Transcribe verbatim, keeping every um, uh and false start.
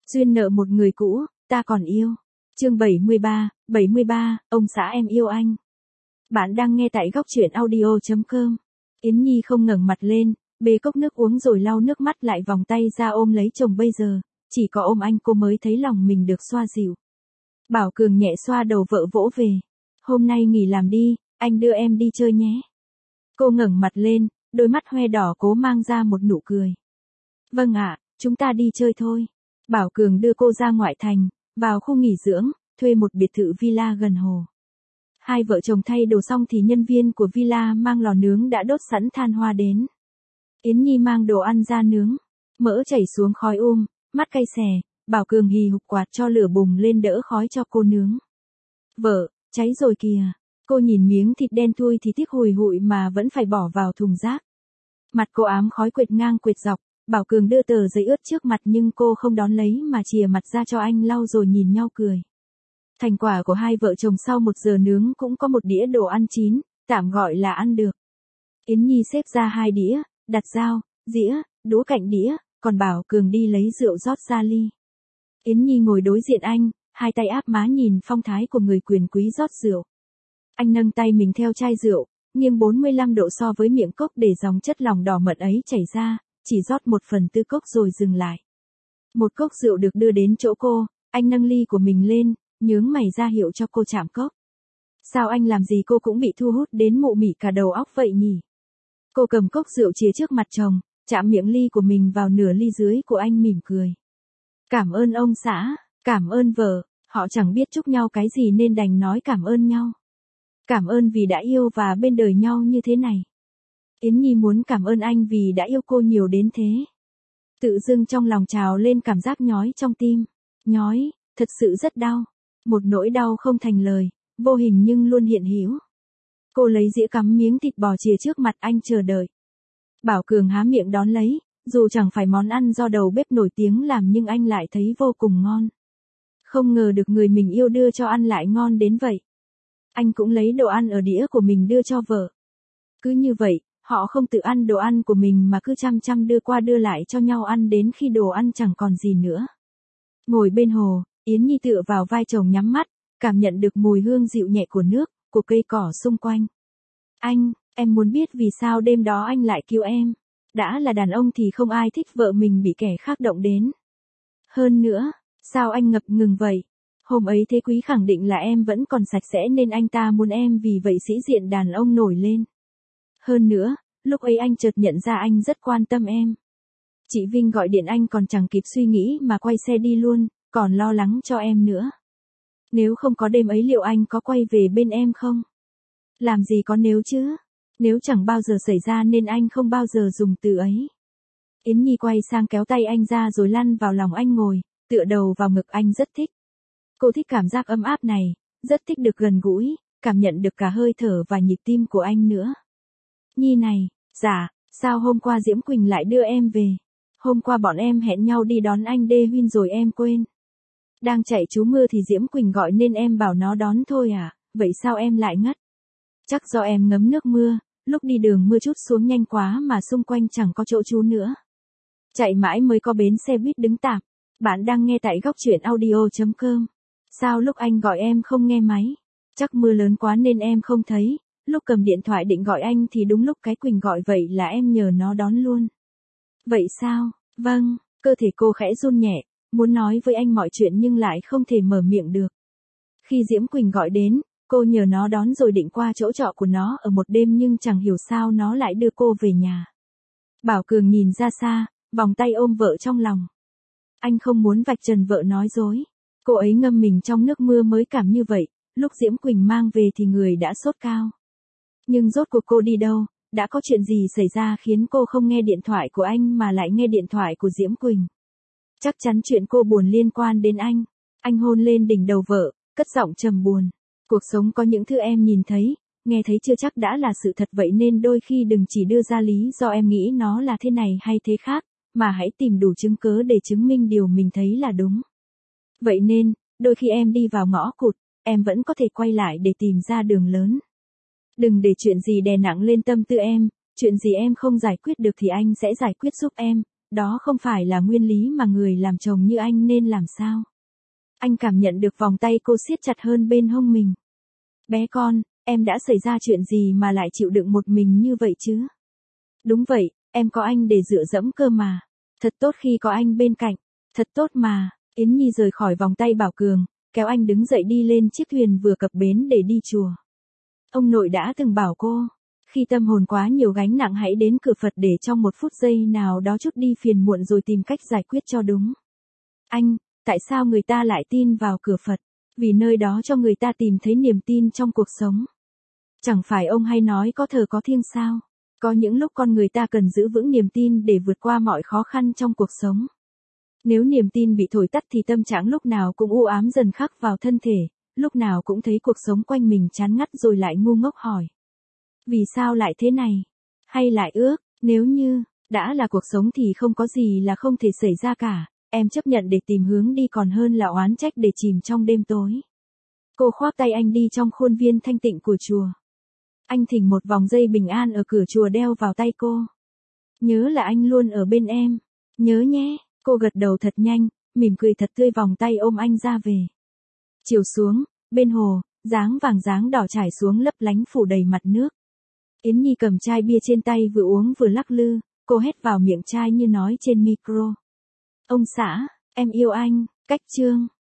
Duyên nợ một người cũ, ta còn yêu. Chương bảy mươi ba, bảy mươi ba, ông xã em yêu anh. Bạn đang nghe tại góc truyện audio chấm com. Yến Nhi không ngẩng mặt lên, bê cốc nước uống rồi lau nước mắt lại vòng tay ra ôm lấy chồng bây giờ, chỉ có ôm anh cô mới thấy lòng mình được xoa dịu. Bảo Cường nhẹ xoa đầu vợ vỗ về. Hôm nay nghỉ làm đi, anh đưa em đi chơi nhé. Cô ngẩng mặt lên, đôi mắt hoe đỏ cố mang ra một nụ cười. Vâng ạ, chúng ta đi chơi thôi. Bảo Cường đưa cô ra ngoại thành, vào khu nghỉ dưỡng, thuê một biệt thự villa gần hồ. Hai vợ chồng thay đồ xong thì nhân viên của villa mang lò nướng đã đốt sẵn than hoa đến. Yến Nhi mang đồ ăn ra nướng, mỡ chảy xuống khói um, mắt cay xè, Bảo Cường hì hục quạt cho lửa bùng lên đỡ khói cho cô nướng. Vợ, cháy rồi kìa. Cô nhìn miếng thịt đen thui thì tiếc hùi hụi mà vẫn phải bỏ vào thùng rác. Mặt cô ám khói quệt ngang quệt dọc, Bảo Cường đưa tờ giấy ướt trước mặt nhưng cô không đón lấy mà chìa mặt ra cho anh lau rồi nhìn nhau cười. Thành quả của hai vợ chồng sau một giờ nướng cũng có một đĩa đồ ăn chín, tạm gọi là ăn được. Yến Nhi xếp ra hai đĩa, đặt dao, dĩa, đũa cạnh đĩa, còn Bảo Cường đi lấy rượu rót ra ly. Yến Nhi ngồi đối diện anh, hai tay áp má nhìn phong thái của người quyền quý rót rượu. Anh nâng tay mình theo chai rượu, nghiêng bốn mươi lăm độ so với miệng cốc để dòng chất lỏng đỏ mận ấy chảy ra, chỉ rót một phần tư cốc rồi dừng lại. Một cốc rượu được đưa đến chỗ cô, anh nâng ly của mình lên, nhướng mày ra hiệu cho cô chạm cốc. Sao anh làm gì cô cũng bị thu hút đến mụ mị cả đầu óc vậy nhỉ? Cô cầm cốc rượu chìa trước mặt chồng, chạm miệng ly của mình vào nửa ly dưới của anh mỉm cười. Cảm ơn ông xã, cảm ơn vợ, họ chẳng biết chúc nhau cái gì nên đành nói cảm ơn nhau. Cảm ơn vì đã yêu và bên đời nhau như thế này. Yến Nhi muốn cảm ơn anh vì đã yêu cô nhiều đến thế. Tự dưng trong lòng trào lên cảm giác nhói trong tim. Nhói, thật sự rất đau. Một nỗi đau không thành lời, vô hình nhưng luôn hiện hữu. Cô lấy dĩa cắm miếng thịt bò chìa trước mặt anh chờ đợi. Bảo Cường há miệng đón lấy, dù chẳng phải món ăn do đầu bếp nổi tiếng làm nhưng anh lại thấy vô cùng ngon. Không ngờ được người mình yêu đưa cho ăn lại ngon đến vậy. Anh cũng lấy đồ ăn ở đĩa của mình đưa cho vợ. Cứ như vậy, họ không tự ăn đồ ăn của mình mà cứ chăm chăm đưa qua đưa lại cho nhau ăn đến khi đồ ăn chẳng còn gì nữa. Ngồi bên hồ, Yến Nhi tựa vào vai chồng nhắm mắt, cảm nhận được mùi hương dịu nhẹ của nước, của cây cỏ xung quanh. Anh, em muốn biết vì sao đêm đó anh lại cứu em. Đã là đàn ông thì không ai thích vợ mình bị kẻ khác động đến. Hơn nữa, sao anh ngập ngừng vậy? Hôm ấy Thế Quý khẳng định là em vẫn còn sạch sẽ nên anh ta muốn em vì vậy sĩ diện đàn ông nổi lên. Hơn nữa, lúc ấy anh chợt nhận ra anh rất quan tâm em. Chị Vinh gọi điện anh còn chẳng kịp suy nghĩ mà quay xe đi luôn, còn lo lắng cho em nữa. Nếu không có đêm ấy liệu anh có quay về bên em không? Làm gì có nếu chứ? Nếu chẳng bao giờ xảy ra nên anh không bao giờ dùng từ ấy. Yến Nhi quay sang kéo tay anh ra rồi lăn vào lòng anh ngồi, tựa đầu vào ngực anh rất thích. Cô thích cảm giác ấm áp này, rất thích được gần gũi, cảm nhận được cả hơi thở và nhịp tim của anh nữa. Nhi này, dạ, sao hôm qua Diễm Quỳnh lại đưa em về? Hôm qua bọn em hẹn nhau đi đón anh Đê Huyên rồi em quên. Đang chạy trú mưa thì Diễm Quỳnh gọi nên em bảo nó đón thôi à, vậy sao em lại ngất? Chắc do em ngấm nước mưa, lúc đi đường mưa trút xuống nhanh quá mà xung quanh chẳng có chỗ trú nữa. Chạy mãi mới có bến xe buýt đứng tạm. Bạn đang nghe tại góc truyện audio chấm com. Sao lúc anh gọi em không nghe máy? Chắc mưa lớn quá nên em không thấy, lúc cầm điện thoại định gọi anh thì đúng lúc cái Quỳnh gọi vậy là em nhờ nó đón luôn. Vậy sao? Vâng, cơ thể cô khẽ run nhẹ, muốn nói với anh mọi chuyện nhưng lại không thể mở miệng được. Khi Diễm Quỳnh gọi đến, cô nhờ nó đón rồi định qua chỗ trọ của nó ở một đêm nhưng chẳng hiểu sao nó lại đưa cô về nhà. Bảo Cường nhìn ra xa, vòng tay ôm vợ trong lòng. Anh không muốn vạch trần vợ nói dối. Cô ấy ngâm mình trong nước mưa mới cảm như vậy, lúc Diễm Quỳnh mang về thì người đã sốt cao. Nhưng rốt cuộc cô đi đâu, đã có chuyện gì xảy ra khiến cô không nghe điện thoại của anh mà lại nghe điện thoại của Diễm Quỳnh? Chắc chắn chuyện cô buồn liên quan đến anh. Anh hôn lên đỉnh đầu vợ, cất giọng trầm buồn. Cuộc sống có những thứ em nhìn thấy, nghe thấy chưa chắc đã là sự thật vậy nên đôi khi đừng chỉ đưa ra lý do em nghĩ nó là thế này hay thế khác, mà hãy tìm đủ chứng cớ để chứng minh điều mình thấy là đúng. Vậy nên, đôi khi em đi vào ngõ cụt, em vẫn có thể quay lại để tìm ra đường lớn. Đừng để chuyện gì đè nặng lên tâm tư em, chuyện gì em không giải quyết được thì anh sẽ giải quyết giúp em, đó không phải là nguyên lý mà người làm chồng như anh nên làm sao. Anh cảm nhận được vòng tay cô siết chặt hơn bên hông mình. Bé con, em đã xảy ra chuyện gì mà lại chịu đựng một mình như vậy chứ? Đúng vậy, em có anh để dựa dẫm cơ mà. Thật tốt khi có anh bên cạnh. Thật tốt mà. Yến Nhi rời khỏi vòng tay Bảo Cường, kéo anh đứng dậy đi lên chiếc thuyền vừa cập bến để đi chùa. Ông nội đã từng bảo cô, khi tâm hồn quá nhiều gánh nặng hãy đến cửa Phật để trong một phút giây nào đó chút đi phiền muộn rồi tìm cách giải quyết cho đúng. Anh, tại sao người ta lại tin vào cửa Phật? Vì nơi đó cho người ta tìm thấy niềm tin trong cuộc sống. Chẳng phải ông hay nói có thờ có thiêng sao? Có những lúc con người ta cần giữ vững niềm tin để vượt qua mọi khó khăn trong cuộc sống. Nếu niềm tin bị thổi tắt thì tâm trạng lúc nào cũng u ám dần khắc vào thân thể, lúc nào cũng thấy cuộc sống quanh mình chán ngắt rồi lại ngu ngốc hỏi. Vì sao lại thế này? Hay lại ước, nếu như, đã là cuộc sống thì không có gì là không thể xảy ra cả, em chấp nhận để tìm hướng đi còn hơn là oán trách để chìm trong đêm tối. Cô khoác tay anh đi trong khuôn viên thanh tịnh của chùa. Anh thỉnh một vòng dây bình an ở cửa chùa đeo vào tay cô. Nhớ là anh luôn ở bên em. Nhớ nhé. Cô gật đầu thật nhanh, mỉm cười thật tươi vòng tay ôm anh ra về. Chiều xuống, bên hồ, dáng vàng dáng đỏ trải xuống lấp lánh phủ đầy mặt nước. Yến Nhi cầm chai bia trên tay vừa uống vừa lắc lư, cô hét vào miệng chai như nói trên micro. Ông xã, em yêu anh, cách chương.